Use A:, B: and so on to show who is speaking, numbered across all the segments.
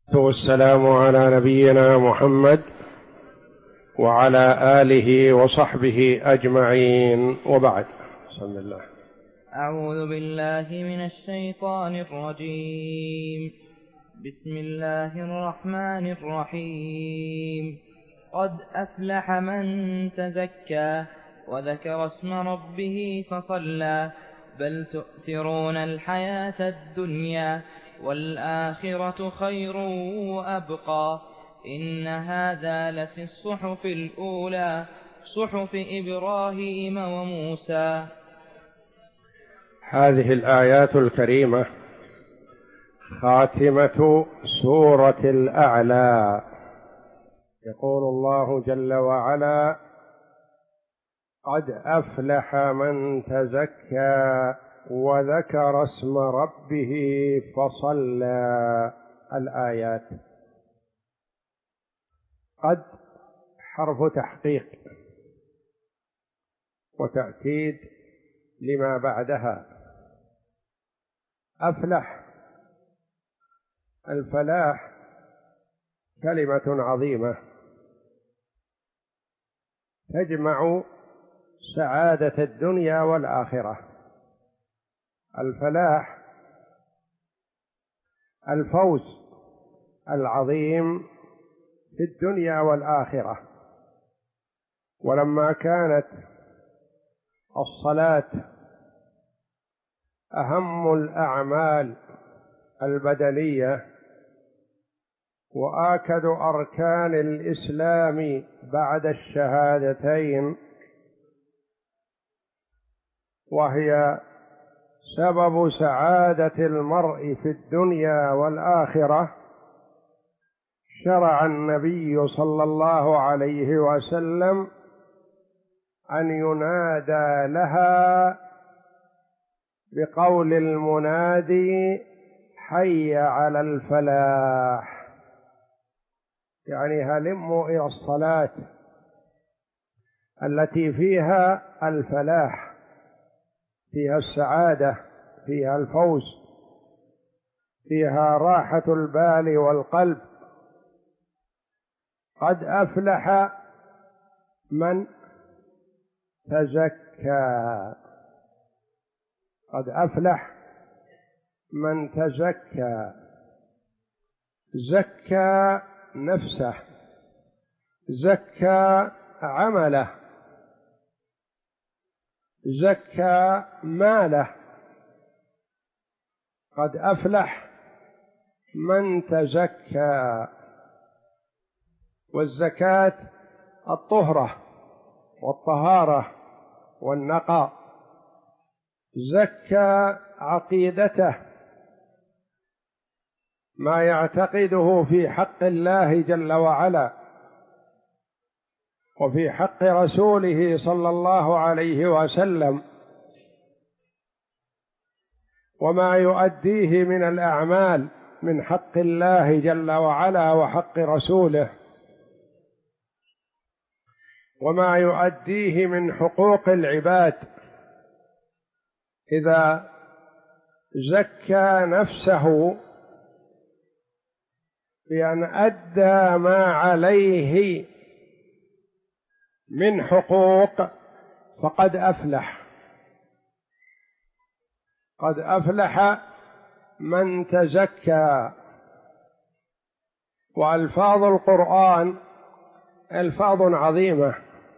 A: والسلام على نبينا محمد وعلى آله وصحبه أجمعين، وبعد. بسم الله.
B: أعوذ بالله من الشيطان الرجيم. بسم الله الرحمن الرحيم. قد أفلح من تزكى وذكر اسم ربه فصلى بل تؤثرون الحياة الدنيا والآخرة خير وأبقى إن هذا لفي الصحف الأولى صحف إبراهيم وموسى.
A: هذه الآيات الكريمة خاتمة سورة الأعلى. يقول الله جل وعلا: قد أفلح من تزكى وذكر اسم ربه فصلى. الآيات. قد حرف تحقيق وتأكيد لما بعدها. أفلح، الفلاح كلمة عظيمة تجمع سعادة الدنيا والآخرة. الفلاح الفوز العظيم في الدنيا والآخرة. ولما كانت الصلاة أهم الأعمال البدنية وآكد أركان الإسلام بعد الشهادتين، وهي سبب سعادة المرء في الدنيا والآخرة، شرع النبي صلى الله عليه وسلم أن ينادى لها بقول المنادي: حي على الفلاح، يعني هلموا إلى الصلاة التي فيها الفلاح، فيها السعادة، فيها الفوز، فيها راحة البال والقلب. قد أفلح من تزكى. قد أفلح من تزكى. زكى نفسه، زكى عمله، زكى ماله. قد أفلح من تزكى. والزكاة الطهرة والطهارة والنقاء. زكى عقيدته، ما يعتقده في حق الله جل وعلا وفي حق رسوله صلى الله عليه وسلم، وما يؤديه من الأعمال من حق الله جل وعلا وحق رسوله، وما يؤديه من حقوق العباد. إذا زكى نفسه بأن أدى ما عليه من حقوق فقد أفلح. قد أفلح من تزكى. وألفاظ القرآن ألفاظ عظيمة،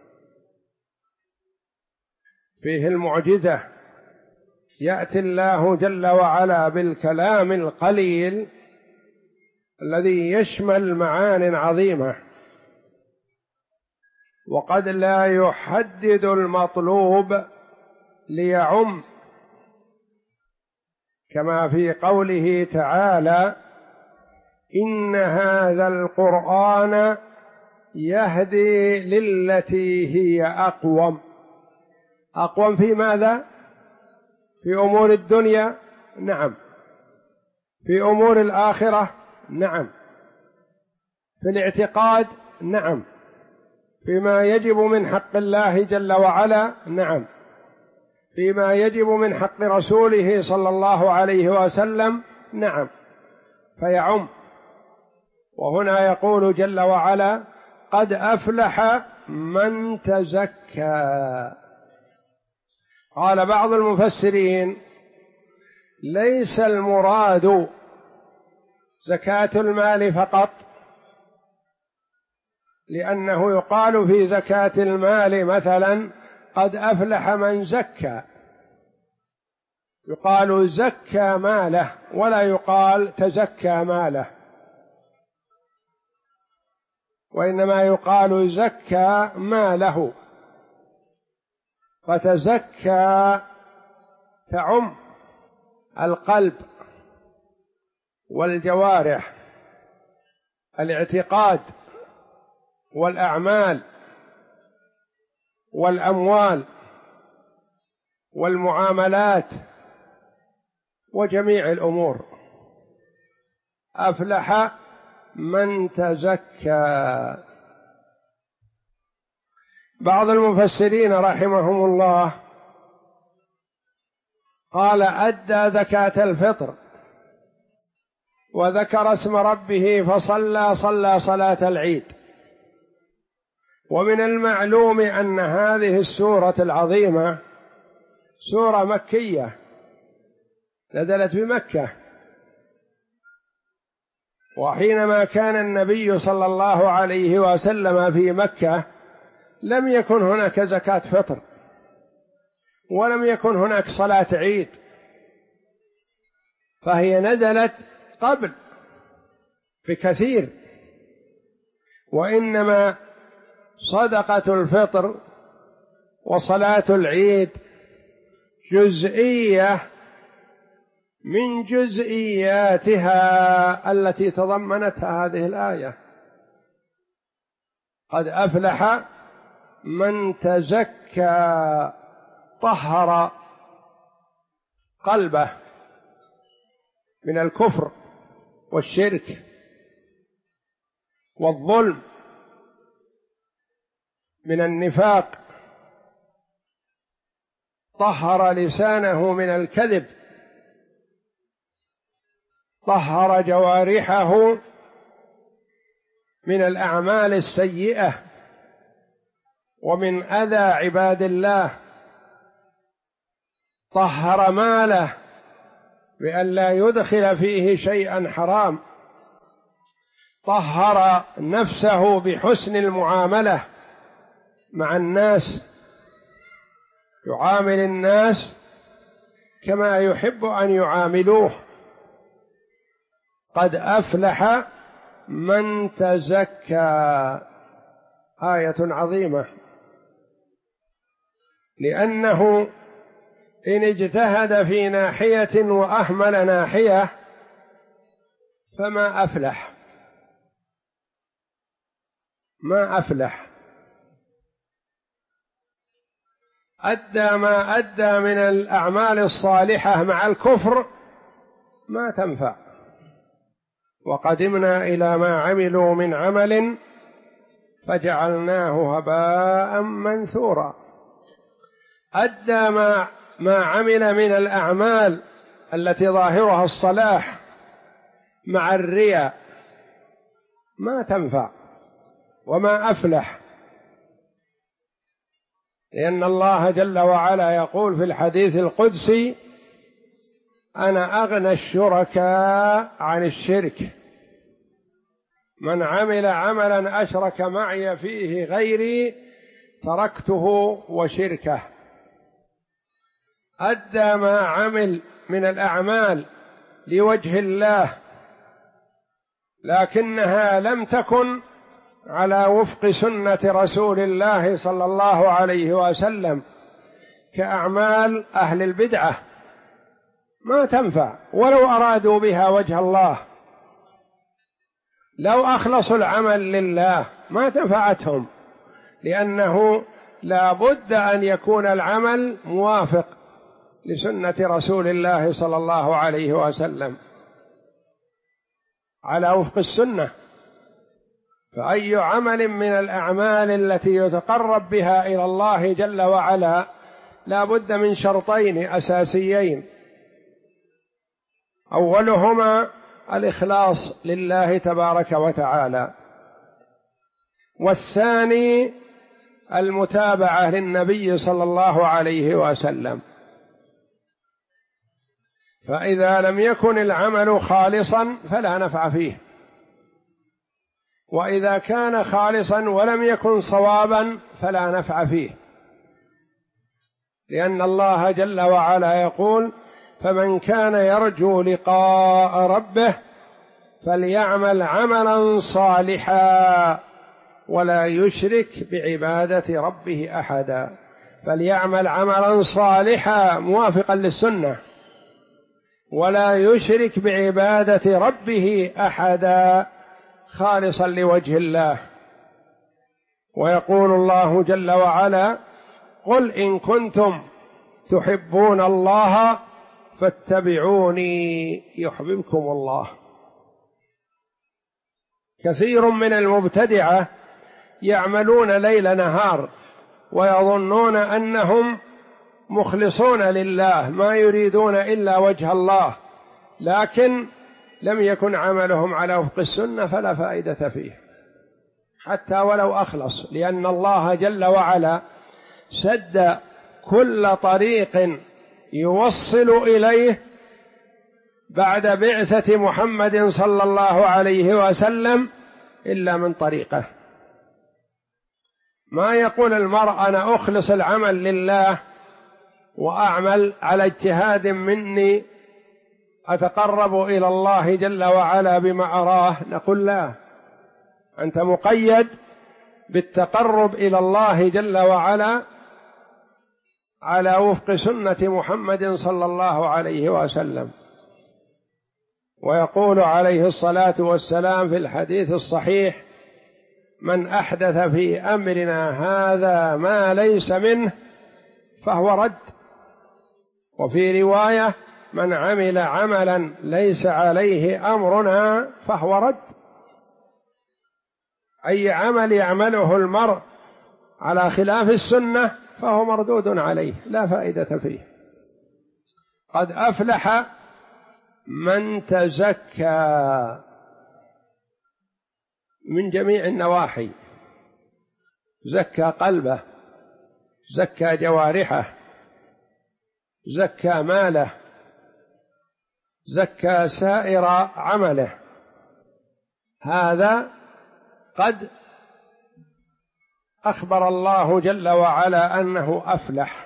A: فيه المعجزة. يأتي الله جل وعلا بالكلام القليل الذي يشمل معان عظيمة، وقد لا يحدد المطلوب ليعم، كما في قوله تعالى: إن هذا القرآن يهدي للتي هي أقوم. أقوم في ماذا؟ في أمور الدنيا، نعم. في أمور الآخرة، نعم. في الاعتقاد، نعم. فيما يجب من حق الله جل وعلا، نعم. فيما يجب من حق رسوله صلى الله عليه وسلم، نعم. فيعم. وهنا يقول جل وعلا: قد أفلح من تزكى. قال بعض المفسرين: ليس المراد زكاة المال فقط، لأنه يقال في زكاة المال مثلا: قد أفلح من زكى، يقال زكى ماله ولا يقال تزكى ماله، وإنما يقال زكى ماله. فتزكى تعم القلب والجوارح، الاعتقاد والأعمال والأموال والمعاملات وجميع الأمور. أفلح من تزكى. بعض المفسرين رحمهم الله قال: أدى زكاة الفطر وذكر اسم ربه فصلى صلاة العيد. ومن المعلوم أن هذه السورة العظيمة سورة مكية نزلت بمكة، وحينما كان النبي صلى الله عليه وسلم في مكة لم يكن هناك زكاة فطر ولم يكن هناك صلاة عيد، فهي نزلت قبل بكثير. وإنما صدقة الفطر وصلاة العيد جزئية من جزئياتها التي تضمنتها هذه الآية: قد أفلح من تزكى، طهر قلبه من الكفر والشرك والظلم، من النفاق، طهر لسانه من الكذب، طهر جوارحه من الأعمال السيئة ومن أذى عباد الله، طهر ماله بأن لا يدخل فيه شيئا حرام، طهر نفسه بحسن المعاملة مع الناس، يعامل الناس كما يحب أن يعاملوه. قد أفلح من تزكى، آية عظيمة، لأنه إن اجتهد في ناحية وأهمل ناحية فما أفلح، ما أفلح. أدى ما أدى من الأعمال الصالحة مع الكفر ما تنفع. وقدمنا إلى ما عملوا من عمل فجعلناه هباء منثورا. أدى ما عمل من الأعمال التي ظاهرها الصلاح مع الرياء ما تنفع وما أفلح، لأن الله جل وعلا يقول في الحديث القدسي: أنا أغنى الشركاء عن الشرك، من عمل عملا أشرك معي فيه غيري تركته وشركه. أدى ما عمل من الأعمال لوجه الله، لكنها لم تكن على وفق سنة رسول الله صلى الله عليه وسلم، كأعمال أهل البدعة ما تنفع ولو أرادوا بها وجه الله، لو أخلصوا العمل لله ما تنفعتهم، لأنه لا بد أن يكون العمل موافق لسنة رسول الله صلى الله عليه وسلم على وفق السنة. فأي عمل من الأعمال التي يتقرب بها إلى الله جل وعلا لا بد من شرطين أساسيين: أولهما الإخلاص لله تبارك وتعالى. والثاني المتابعة للنبي صلى الله عليه وسلم. فإذا لم يكن العمل خالصا فلا نفع فيه، وإذا كان خالصا ولم يكن صوابا فلا نفع فيه، لأن الله جل وعلا يقول: فمن كان يرجو لقاء ربه فليعمل عملا صالحا ولا يشرك بعبادة ربه أحدا. فليعمل عملا صالحا موافقا للسنة ولا يشرك بعبادة ربه أحدا خالصا لوجه الله. ويقول الله جل وعلا: قل إن كنتم تحبون الله فاتبعوني يحببكم الله. كثير من المبتدعة يعملون ليل نهار ويظنون أنهم مخلصون لله، ما يريدون إلا وجه الله، لكن لم يكن عملهم على وفق السنة فلا فائدة فيه حتى ولو أخلص، لأن الله جل وعلا سد كل طريق يوصل إليه بعد بعثة محمد صلى الله عليه وسلم إلا من طريقه. ما يقول المرء أنا أخلص العمل لله وأعمل على اجتهاد مني أتقرب إلى الله جل وعلا بما أراه، نقول لا، أنت مقيد بالتقرب إلى الله جل وعلا على وفق سنة محمد صلى الله عليه وسلم. ويقول عليه الصلاة والسلام في الحديث الصحيح: من أحدث في أمرنا هذا ما ليس منه فهو رد. وفي رواية: من عمل عملا ليس عليه أمرنا فهو رد. أي عمل يعمله المرء على خلاف السنة فهو مردود عليه لا فائدة فيه. قد أفلح من تزكى من جميع النواحي، زكى قلبه، زكى جوارحه، زكى ماله، زكى سائر عمله، هذا قد أخبر الله جل وعلا أنه أفلح.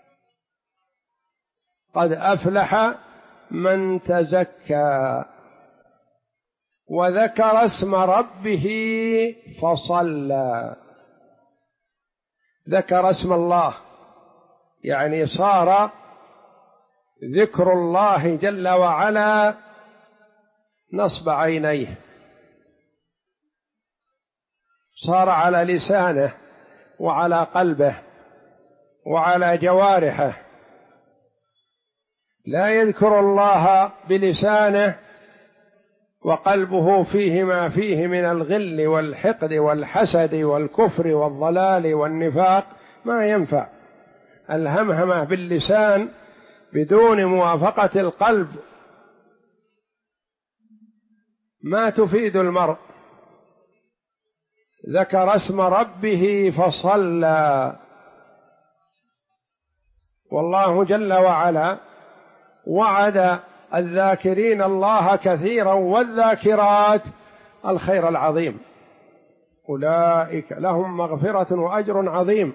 A: قد أفلح من تزكى وذكر اسم ربه فصلى. ذكر اسم الله يعني صار ذكر الله جل وعلا نصب عينيه، صار على لسانه وعلى قلبه وعلى جوارحه. لا يذكر الله بلسانه وقلبه فيه ما فيه من الغل والحقد والحسد والكفر والضلال والنفاق، ما ينفع. الهمهمة باللسان بدون موافقة القلب ما تفيد المرء. ذكر اسم ربه فصلى. والله جل وعلا وعد الذاكرين الله كثيرا والذاكرات الخير العظيم، أولئك لهم مغفرة وأجر عظيم.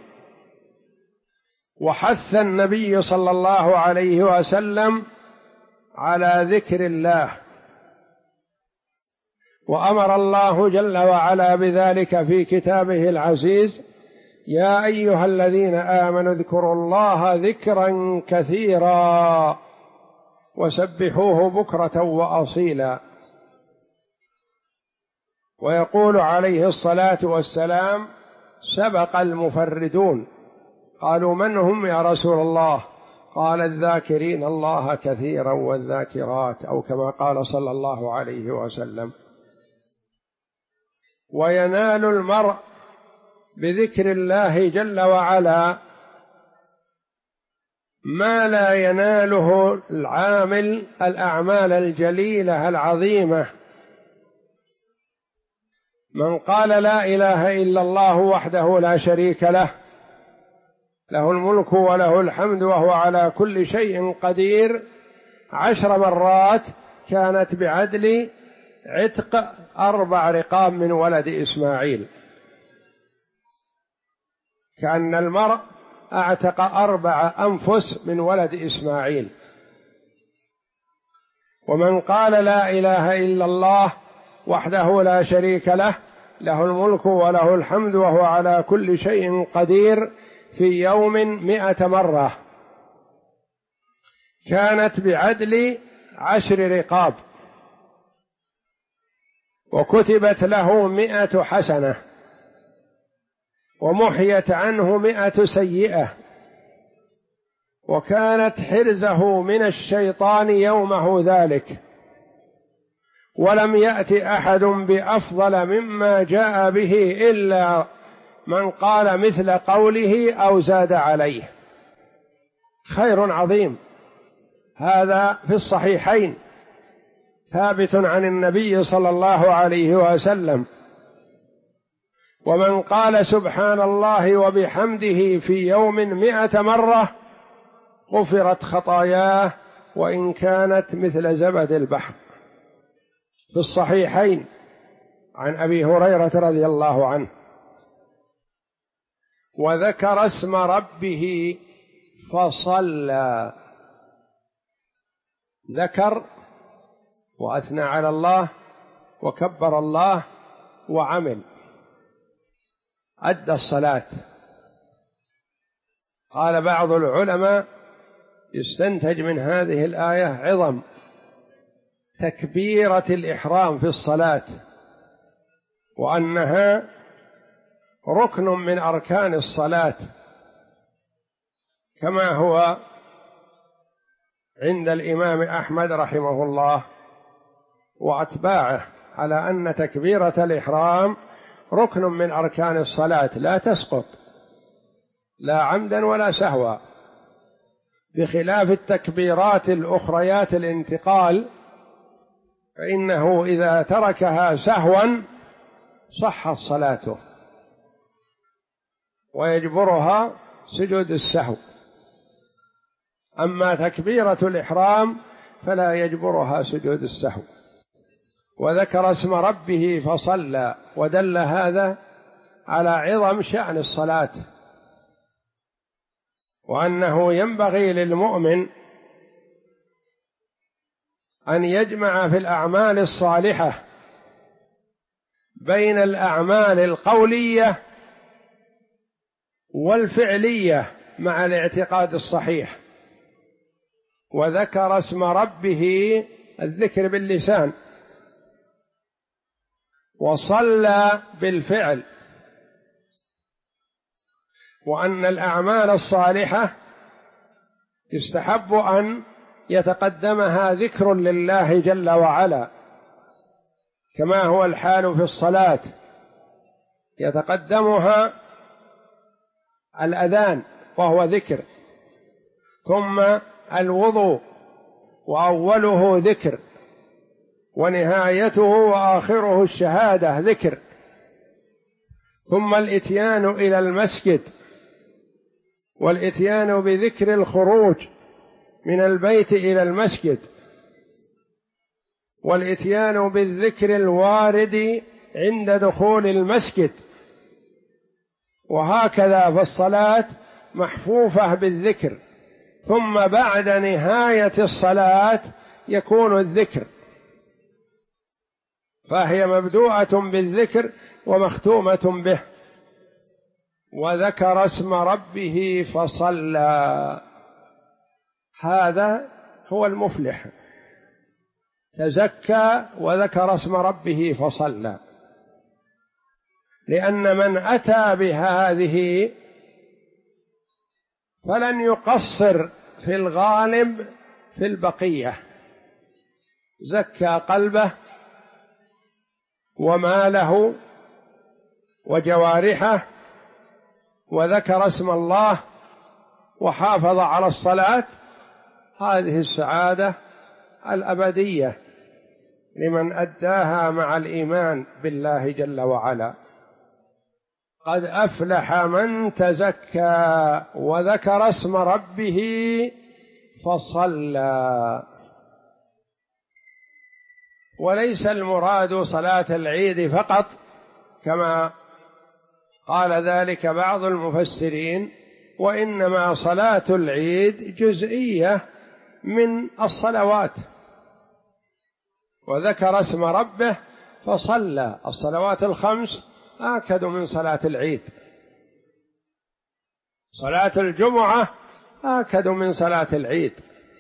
A: وحث النبي صلى الله عليه وسلم على ذكر الله، وأمر الله جل وعلا بذلك في كتابه العزيز: يا أيها الذين آمنوا اذكروا الله ذكرا كثيرا وسبحوه بكرة وأصيلا. ويقول عليه الصلاة والسلام: سبق المفردون. قالوا: من هم يا رسول الله؟ قال: الذاكرين الله كثيرا والذاكرات، أو كما قال صلى الله عليه وسلم. وينال المرء بذكر الله جل وعلا ما لا يناله العامل الأعمال الجليلة العظيمة. من قال لا إله إلا الله وحده لا شريك له، له الملك وله الحمد وهو على كل شيء قدير 10 مرات، كانت بعدل عتق 4 رقاب من ولد إسماعيل، كأن المرء أعتق 4 أنفس من ولد إسماعيل. ومن قال لا إله إلا الله وحده لا شريك له، له الملك وله الحمد وهو على كل شيء قدير، في يوم 100 مرة، كانت بعدل 10 رقاب، وكتبت له 100 حسنة، ومحيت عنه 100 سيئة، وكانت حرزه من الشيطان يومه ذلك. ولم يأت أحد بأفضل مما جاء به إلا من قال مثل قوله أو زاد عليه. خير عظيم، هذا في الصحيحين ثابت عن النبي صلى الله عليه وسلم. ومن قال سبحان الله وبحمده في يوم 100 مرة غفرت خطاياه وإن كانت مثل زبد البحر، في الصحيحين عن أبي هريرة رضي الله عنه. وذكر اسم ربه فصلى، ذكر وأثنى على الله وكبر الله وعمل، أدى الصلاة. قال بعض العلماء يستنتج من هذه الآية عظم تكبيرة الإحرام في الصلاة، وأنها ركن من أركان الصلاة، كما هو عند الإمام أحمد رحمه الله وأتباعه، على أن تكبيرة الإحرام ركن من أركان الصلاة لا تسقط لا عمدا ولا سهوا، بخلاف التكبيرات الأخريات الانتقال، فإنه إذا تركها سهوا صحت صلاته ويجبرها سجود السهو. أما تكبيرة الإحرام فلا يجبرها سجود السهو. وذكر اسم ربه فصلى، ودل هذا على عظم شأن الصلاة، وأنه ينبغي للمؤمن أن يجمع في الأعمال الصالحة بين الأعمال القولية والفعلية مع الاعتقاد الصحيح. وذكر اسم ربه، الذكر باللسان، وصلى بالفعل، وأن الأعمال الصالحة يستحب أن يتقدمها ذكر لله جل وعلا، كما هو الحال في الصلاة، يتقدمها الأذان وهو ذكر، ثم الوضوء وأوله ذكر، ونهايته وآخره الشهادة ذكر، ثم الإتيان إلى المسجد، والإتيان بذكر الخروج من البيت إلى المسجد، والإتيان بالذكر الوارد عند دخول المسجد، وهكذا فالصلاة محفوفة بالذكر، ثم بعد نهاية الصلاة يكون الذكر، فهي مبدوءة بالذكر ومختومة به. وذكر اسم ربه فصلى، هذا هو المفلح، تزكى وذكر اسم ربه فصلى، لأن من أتى بهذه فلن يقصر في الغالب في البقية، زكى قلبه وماله وجوارحه، وذكر اسم الله وحافظ على الصلاة، هذه السعادة الأبدية لمن أداها مع الإيمان بالله جل وعلا. قد أفلح من تزكى وذكر اسم ربه فصلى. وليس المراد صلاة العيد فقط كما قال ذلك بعض المفسرين، وإنما صلاة العيد جزئية من الصلوات. وذكر اسم ربه فصلى، الصلوات الخمس آكد من صلاة العيد، صلاة الجمعة آكد من صلاة العيد.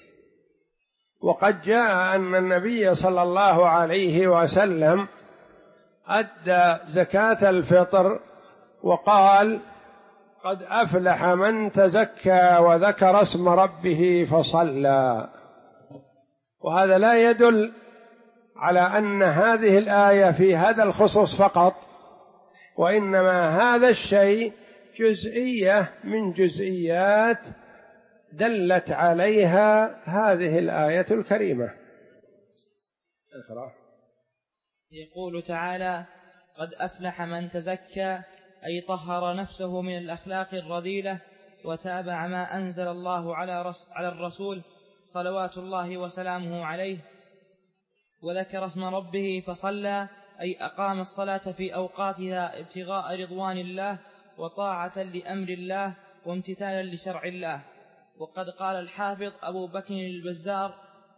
A: وقد جاء أن النبي صلى الله عليه وسلم أدى زكاة الفطر وقال: قد أفلح من تزكى وذكر اسم ربه فصلى. وهذا لا يدل على أن هذه الآية في هذا الخصوص فقط، وإنما هذا الشيء جزئية من جزئيات دلت عليها هذه الآية الكريمة.
B: يقول تعالى: قد أفلح من تزكى، أي طهر نفسه من الأخلاق الرذيلة وتابع ما أنزل الله على الرسول صلوات الله وسلامه عليه. وذكر اسم ربه فصلى، أي أقام الصلاة في أوقاتها ابتغاء رضوان الله وطاعة لأمر الله وامتثالا لشرع الله. وقد قال الحافظ أبو بكر البزار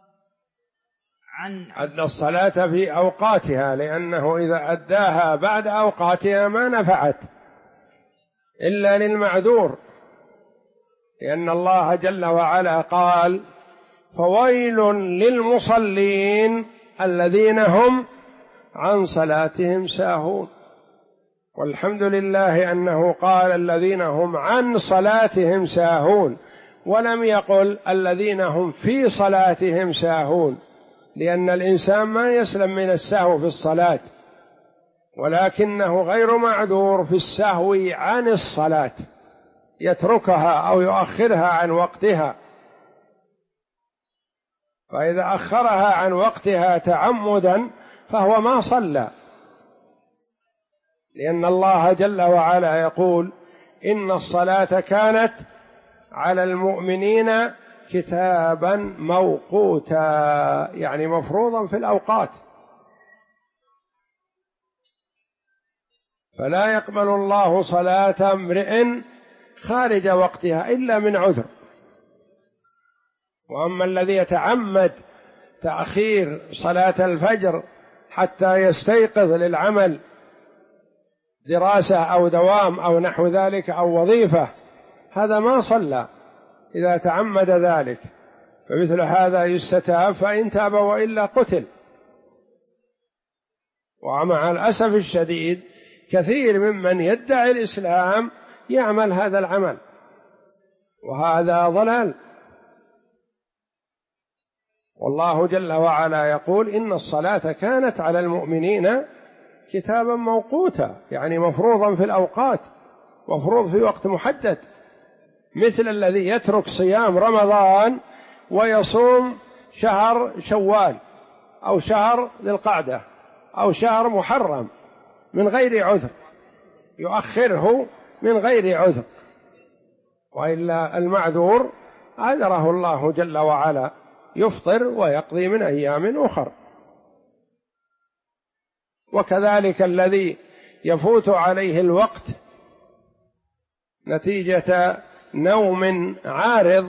B: عن
A: أدى الصلاة في أوقاتها، لأنه إذا أداها بعد أوقاتها ما نفعت إلا للمعذور، لأن الله جل وعلا قال: فويل للمصلين الذين هم عن صلاتهم ساهون. والحمد لله أنه قال الذين هم عن صلاتهم ساهون، ولم يقل الذين هم في صلاتهم ساهون، لأن الإنسان ما يسلم من السهو في الصلاة، ولكنه غير معذور في السهو عن الصلاة، يتركها أو يؤخرها عن وقتها. فإذا أخرها عن وقتها تعمدا فهو ما صلى، لأن الله جل وعلا يقول: إن الصلاة كانت على المؤمنين كتابا موقوتا، يعني مفروضا في الأوقات. فلا يقبل الله صلاة امرئ خارج وقتها إلا من عذر. وأما الذي يتعمد تأخير صلاة الفجر حتى يستيقظ للعمل، دراسة أو دوام أو نحو ذلك أو وظيفة، هذا ما صلى إذا تعمد ذلك، فمثل هذا يستتاب، فإن تاب وإلا قتل. ومع الأسف الشديد كثير ممن يدعي الإسلام يعمل هذا العمل، وهذا ضلال. والله جل وعلا يقول: إن الصلاة كانت على المؤمنين كتابا موقوتا، يعني مفروضا في الأوقات، مفروض في وقت محدد، مثل الذي يترك صيام رمضان ويصوم شهر شوال أو شهر ذي القعدة أو شهر محرم من غير عذر، يؤخره من غير عذر، وإلا المعذور عذره الله جل وعلا، يفطر ويقضي من أيام أخر. وكذلك الذي يفوت عليه الوقت نتيجة نوم عارض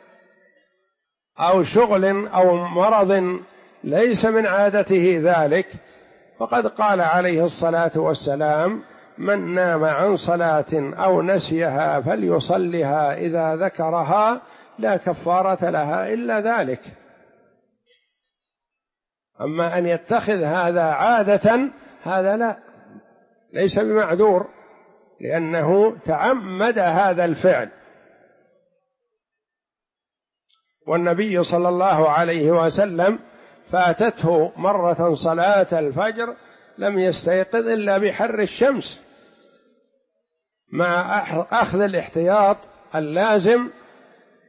A: أو شغل أو مرض ليس من عادته ذلك، فقد قال عليه الصلاة والسلام: من نام عن صلاة أو نسيها فليصلها إذا ذكرها لا كفارة لها إلا ذلك. أما أن يتخذ هذا عادة، هذا لا، ليس بمعذور، لأنه تعمد هذا الفعل. والنبي صلى الله عليه وسلم فاتته مرة صلاة الفجر لم يستيقظ إلا بحر الشمس، مع أخذ الاحتياط اللازم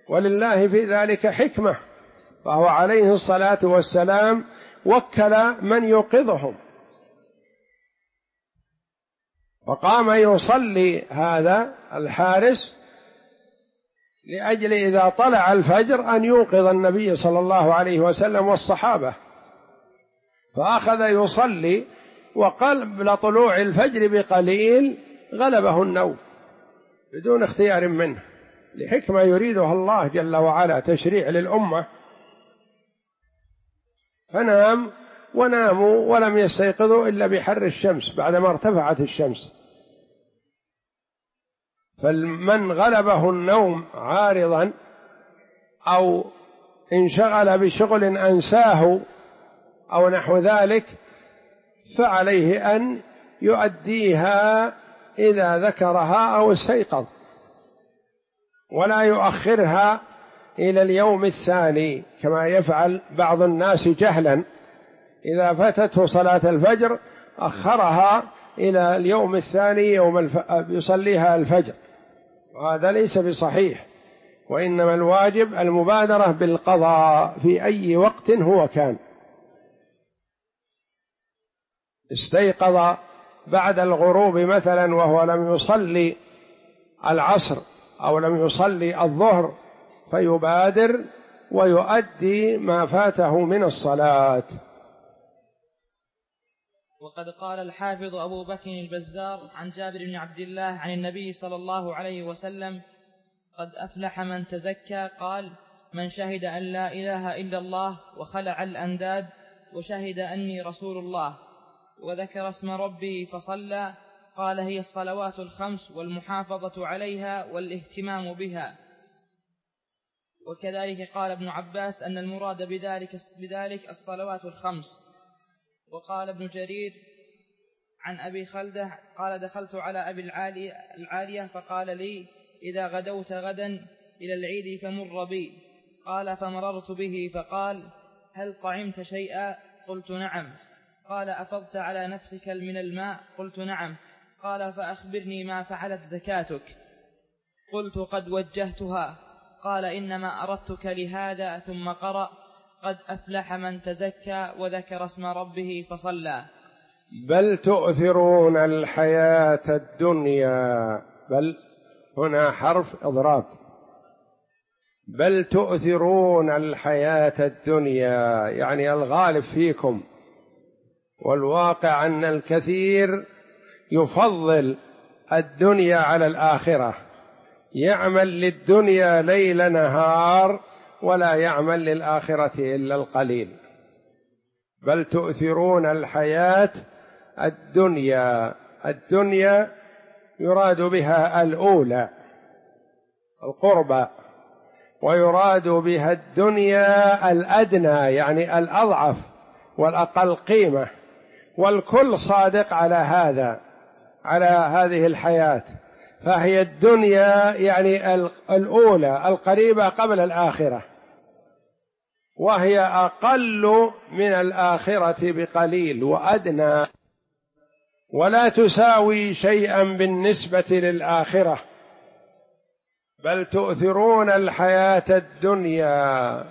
A: ولله في ذلك حكمة، فهو عليه الصلاة والسلام وكل من يوقظهم، وقام يصلي هذا الحارس لأجل إذا طلع الفجر أن يوقظ النبي صلى الله عليه وسلم والصحابة، فأخذ يصلي، وقبل طلوع الفجر بقليل غلبه النوم بدون اختيار منه، لحكمة يريدها الله جل وعلا، تشريع للأمة، فنام وناموا ولم يستيقظوا إلا بحر الشمس بعدما ارتفعت الشمس. فمن غلبه النوم عارضا أو انشغل بشغل أنساه أو نحو ذلك، فعليه أن يؤديها إذا ذكرها أو استيقظ، ولا يؤخرها إلى اليوم الثاني كما يفعل بعض الناس جهلا، إذا فاتته صلاة الفجر أخرها إلى اليوم الثاني يصليها الفجر، وهذا ليس بصحيح، وإنما الواجب المبادرة بالقضاء في أي وقت هو كان. استيقظ بعد الغروب مثلا وهو لم يصلي العصر أو لم يصلي الظهر، فيبادر ويؤدي ما فاته من الصلاة.
B: وقد قال الحافظ أبو بكر البزار عن جابر بن عبد الله عن النبي صلى الله عليه وسلم: قد أفلح من تزكى، قال: من شهد أن لا إله إلا الله وخلع الأنداد وشهد أني رسول الله وذكر اسم ربه فصلى، قال: هي الصلوات الخمس والمحافظة عليها والاهتمام بها. وكذلك قال ابن عباس أن المراد بذلك الصلوات الخمس. وقال ابن جرير عن أبي خلدة قال: دخلت على أبي العالية فقال لي: إذا غدوت غدا إلى العيد فمر بي. قال: فمررت به فقال: هل طعمت شيئا؟ قلت: نعم. قال: أفضت على نفسك من الماء؟ قلت: نعم. قال: فأخبرني ما فعلت زكاتك؟ قلت: قد وجهتها. قال: إنما أردتك لهذا. ثم قرأ: قد أفلح من تزكى وذكر اسم ربه فصلى.
A: بل تؤثرون الحياة الدنيا، بل هنا حرف إضراب، بل تؤثرون الحياة الدنيا يعني الغالب فيكم، والواقع أن الكثير يفضل الدنيا على الآخرة، يعمل للدنيا ليل نهار ولا يعمل للآخرة إلا القليل. بل تؤثرون الحياة الدنيا، الدنيا يراد بها الأولى القربى، ويراد بها الدنيا الأدنى يعني الأضعف والأقل قيمة، والكل صادق على هذا، على هذه الحياة، فهي الدنيا يعني الأولى القريبة قبل الآخرة، وهي أقل من الآخرة بقليل وأدنى، ولا تساوي شيئا بالنسبة للآخرة. بل تؤثرون الحياة الدنيا،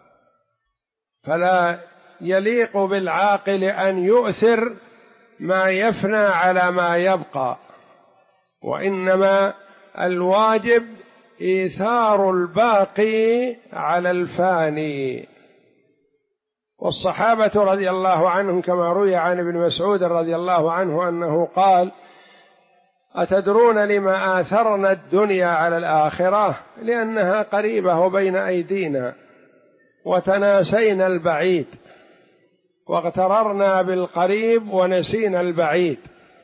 A: فلا يليق بالعاقل أن يؤثر ما يفنى على ما يبقى، وإنما الواجب إيثار الباقي على الفاني. والصحابة رضي الله عنهم كما روي عن ابن مسعود رضي الله عنه أنه قال: أتدرون لما آثرنا الدنيا على الآخرة؟ لأنها قريبة وبين أيدينا، وتناسينا البعيد، واغتررنا بالقريب ونسينا البعيد.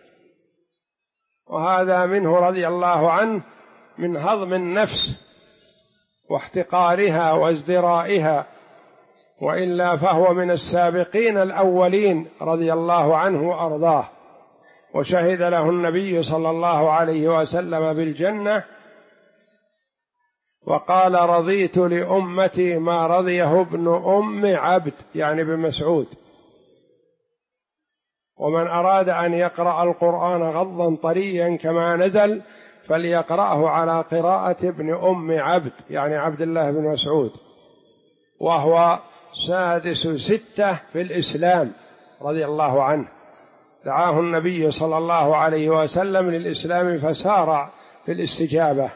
A: وهذا منه رضي الله عنه من هضم النفس واحتقارها وازدرائها، وإلا فهو من السابقين الأولين رضي الله عنه وأرضاه، وشهد له النبي صلى الله عليه وسلم بالجنة، وقال: رضيت لأمتي ما رضيه ابن أم عبد، يعني بمسعود. ومن أراد أن يقرأ القرآن غضا طريا كما نزل فليقرأه على قراءة ابن أم عبد، يعني عبد الله بن مسعود، وهو سادس 6 في الإسلام رضي الله عنه. دعاه النبي صلى الله عليه وسلم للإسلام فسارع في الاستجابة.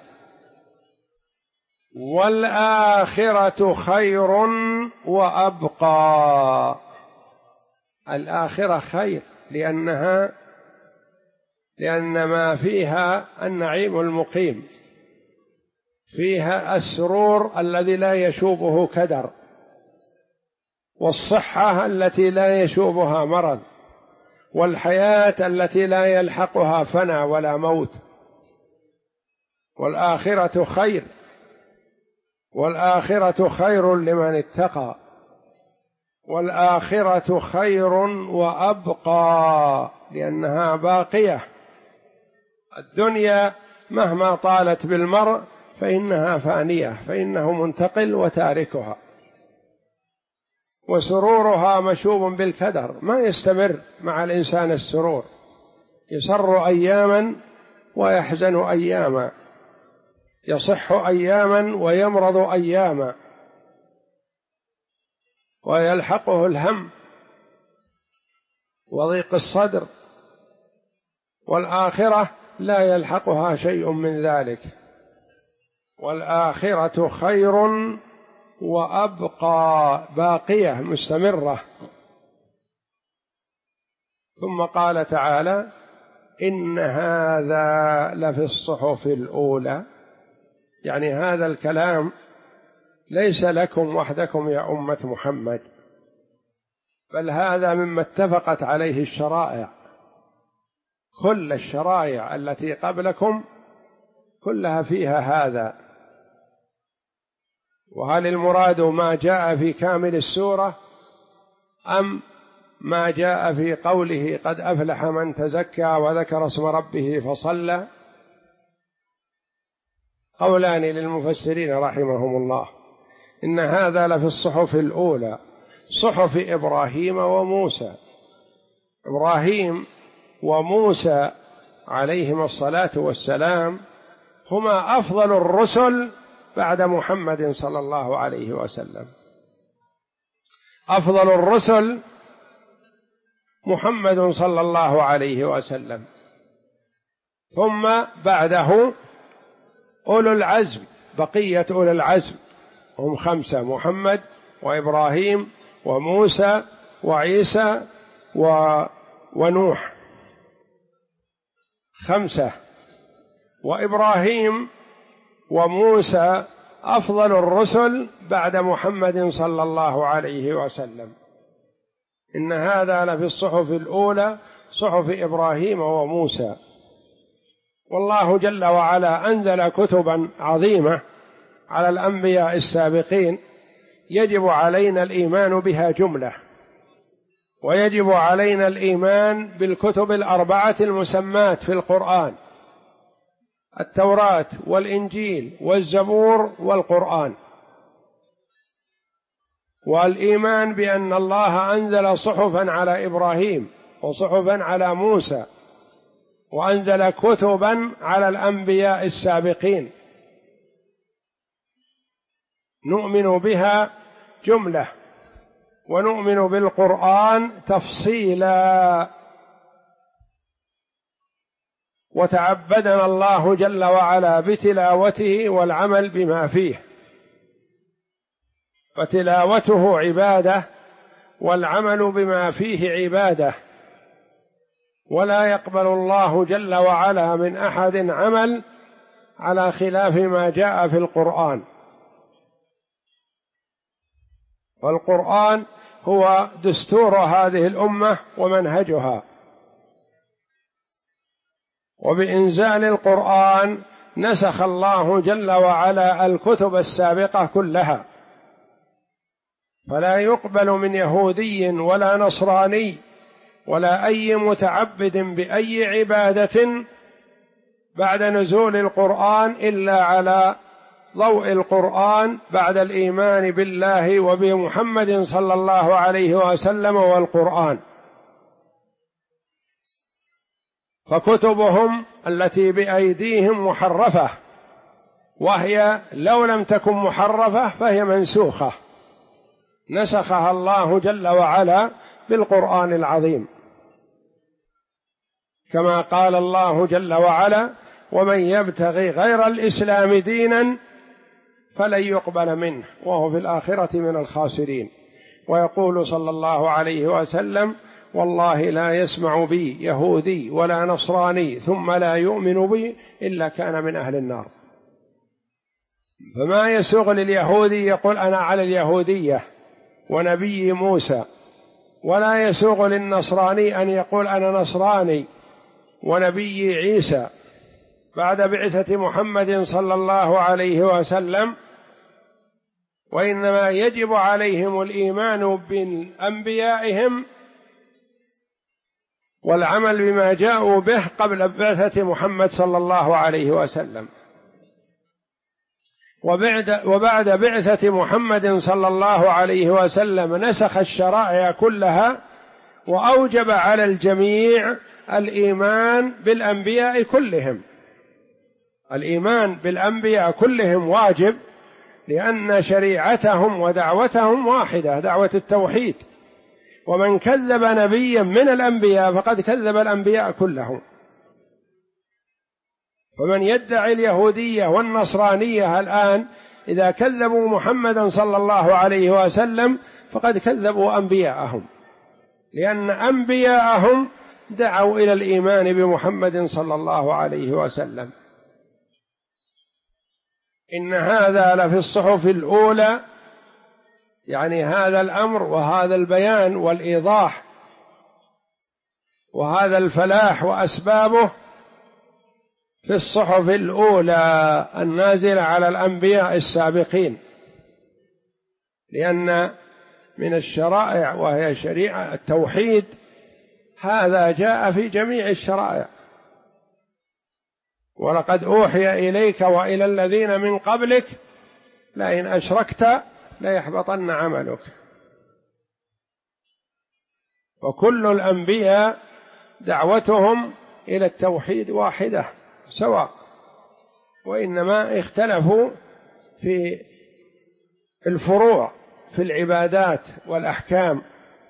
A: والآخرة خير وأبقى، الآخرة خير لأن ما فيها النعيم المقيم، فيها السرور الذي لا يشوبه كدر، والصحة التي لا يشوبها مرض، والحياة التي لا يلحقها فنى ولا موت. والآخرة خير، والآخرة خير لمن اتقى، والآخرة خير وأبقى لأنها باقية. الدنيا مهما طالت بالمرء فإنها فانية، فإنه منتقل وتاركها، وسرورها مشوب بالكدر، ما يستمر مع الإنسان السرور، يسر أياما ويحزن أياما، يصح أياما ويمرض أياما، ويلحقه الهم وضيق الصدر. والآخرة لا يلحقها شيء من ذلك، والآخرة خير وأبقى، باقية مستمرة. ثم قال تعالى: إن هذا لفي الصحف الأولى، يعني هذا الكلام ليس لكم وحدكم يا أمة محمد، بل هذا مما اتفقت عليه الشرائع، كل الشرائع التي قبلكم كلها فيها هذا. وهل المراد ما جاء في كامل السورة أم ما جاء في قوله قد أفلح من تزكى وذكر اسم ربه فصلى؟ قولان للمفسرين رحمهم الله. إن هذا لفي الصحف الأولى، صحف إبراهيم وموسى. إبراهيم وموسى عليهما الصلاة والسلام هما أفضل الرسل بعد محمد صلى الله عليه وسلم. أفضل الرسل محمد صلى الله عليه وسلم، ثم بعده أولو العزم، بقية أولو العزم هم 5: محمد وإبراهيم وموسى وعيسى ونوح، 5. وإبراهيم وموسى أفضل الرسل بعد محمد صلى الله عليه وسلم. إن هذا لفي الصحف الأولى، صحف إبراهيم وموسى. والله جل وعلا أنزل كتبا عظيمة على الأنبياء السابقين، يجب علينا الإيمان بها جملة، ويجب علينا الإيمان بالكتب 4 المسمات في القرآن: التوراة والإنجيل والزبور والقرآن. والإيمان بأن الله أنزل صحفا على إبراهيم وصحفا على موسى، وأنزل كتبا على الأنبياء السابقين، نؤمن بها جملة، ونؤمن بالقرآن تفصيلا. وتعبدنا الله جل وعلا بتلاوته والعمل بما فيه، فتلاوته عبادة والعمل بما فيه عبادة، ولا يقبل الله جل وعلا من أحد عمل على خلاف ما جاء في القرآن. والقرآن هو دستور هذه الأمة ومنهجها، وبإنزال القرآن نسخ الله جل وعلا الكتب السابقة كلها، فلا يقبل من يهودي ولا نصراني ولا أي متعبد بأي عبادة بعد نزول القرآن إلا على ضوء القرآن، بعد الإيمان بالله وبمحمد صلى الله عليه وسلم والقرآن. فكتبهم التي بأيديهم محرفة، وهي لو لم تكن محرفة فهي منسوخة، نسخها الله جل وعلا بالقرآن العظيم، كما قال الله جل وعلا: ومن يبتغي غير الإسلام دينا فلن يقبل منه وهو في الآخرة من الخاسرين. ويقول صلى الله عليه وسلم: والله لا يسمع بي يهودي ولا نصراني ثم لا يؤمن بي إلا كان من أهل النار. فما يسوغ لليهودي يقول أنا على اليهودية ونبي موسى، ولا يسوغ للنصراني أن يقول أنا نصراني ونبي عيسى بعد بعثة محمد صلى الله عليه وسلم، وإنما يجب عليهم الإيمان بأنبيائهم والعمل بما جاءوا به قبل بعثة محمد صلى الله عليه وسلم. وبعد بعثة محمد صلى الله عليه وسلم نسخ الشرائع كلها، وأوجب على الجميع الإيمان بالأنبياء كلهم. الإيمان بالأنبياء كلهم واجب، لأن شريعتهم ودعوتهم واحدة، دعوة التوحيد، ومن كذب نبيا من الأنبياء فقد كذب الأنبياء كلهم. فمن يدعي اليهودية والنصرانية الآن إذا كذبوا محمدا صلى الله عليه وسلم فقد كذبوا أنبياءهم، لأن أنبياءهم دعوا إلى الإيمان بمحمد صلى الله عليه وسلم. إن هذا لفي الصحف الأولى، يعني هذا الأمر وهذا البيان والإيضاح وهذا الفلاح وأسبابه في الصحف الأولى النازلة على الأنبياء السابقين، لأن من الشرائع وهي شريعة التوحيد هذا جاء في جميع الشرائع: ولقد أوحي إليك وإلى الذين من قبلك لئن أشركت ليحبطن عملك. وكل الأنبياء دعوتهم إلى التوحيد واحدة سواء، وإنما اختلفوا في الفروع في العبادات والأحكام.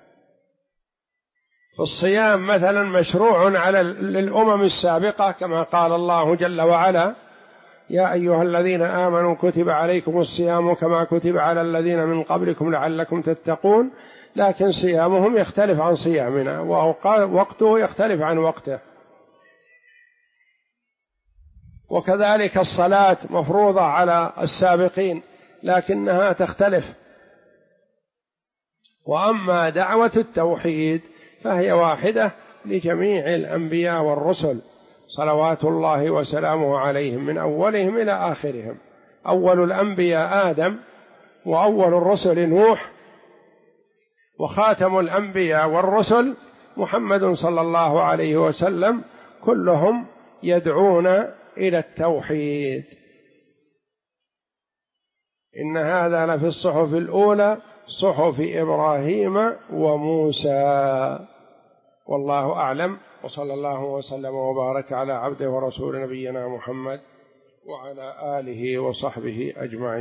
A: فالصيام مثلا مشروع على للأمم السابقة، كما قال الله جل وعلا: يا أيها الذين آمنوا كتب عليكم الصيام كما كتب على الذين من قبلكم لعلكم تتقون. لكن صيامهم يختلف عن صيامنا، ووقته يختلف عن وقته. وكذلك الصلاة مفروضة على السابقين لكنها تختلف. وأما دعوة التوحيد فهي واحدة لجميع الأنبياء والرسل صلوات الله وسلامه عليهم من أولهم إلى آخرهم. أول الأنبياء آدم، وأول الرسل نوح، وخاتم الأنبياء والرسل محمد صلى الله عليه وسلم، كلهم يدعون إلى التوحيد. إن هذا لفي الصحف الأولى صحف إبراهيم وموسى. والله أعلم، وصلى الله وسلم وبارك على عبده ورسول نبينا محمد وعلى آله وصحبه أجمعين.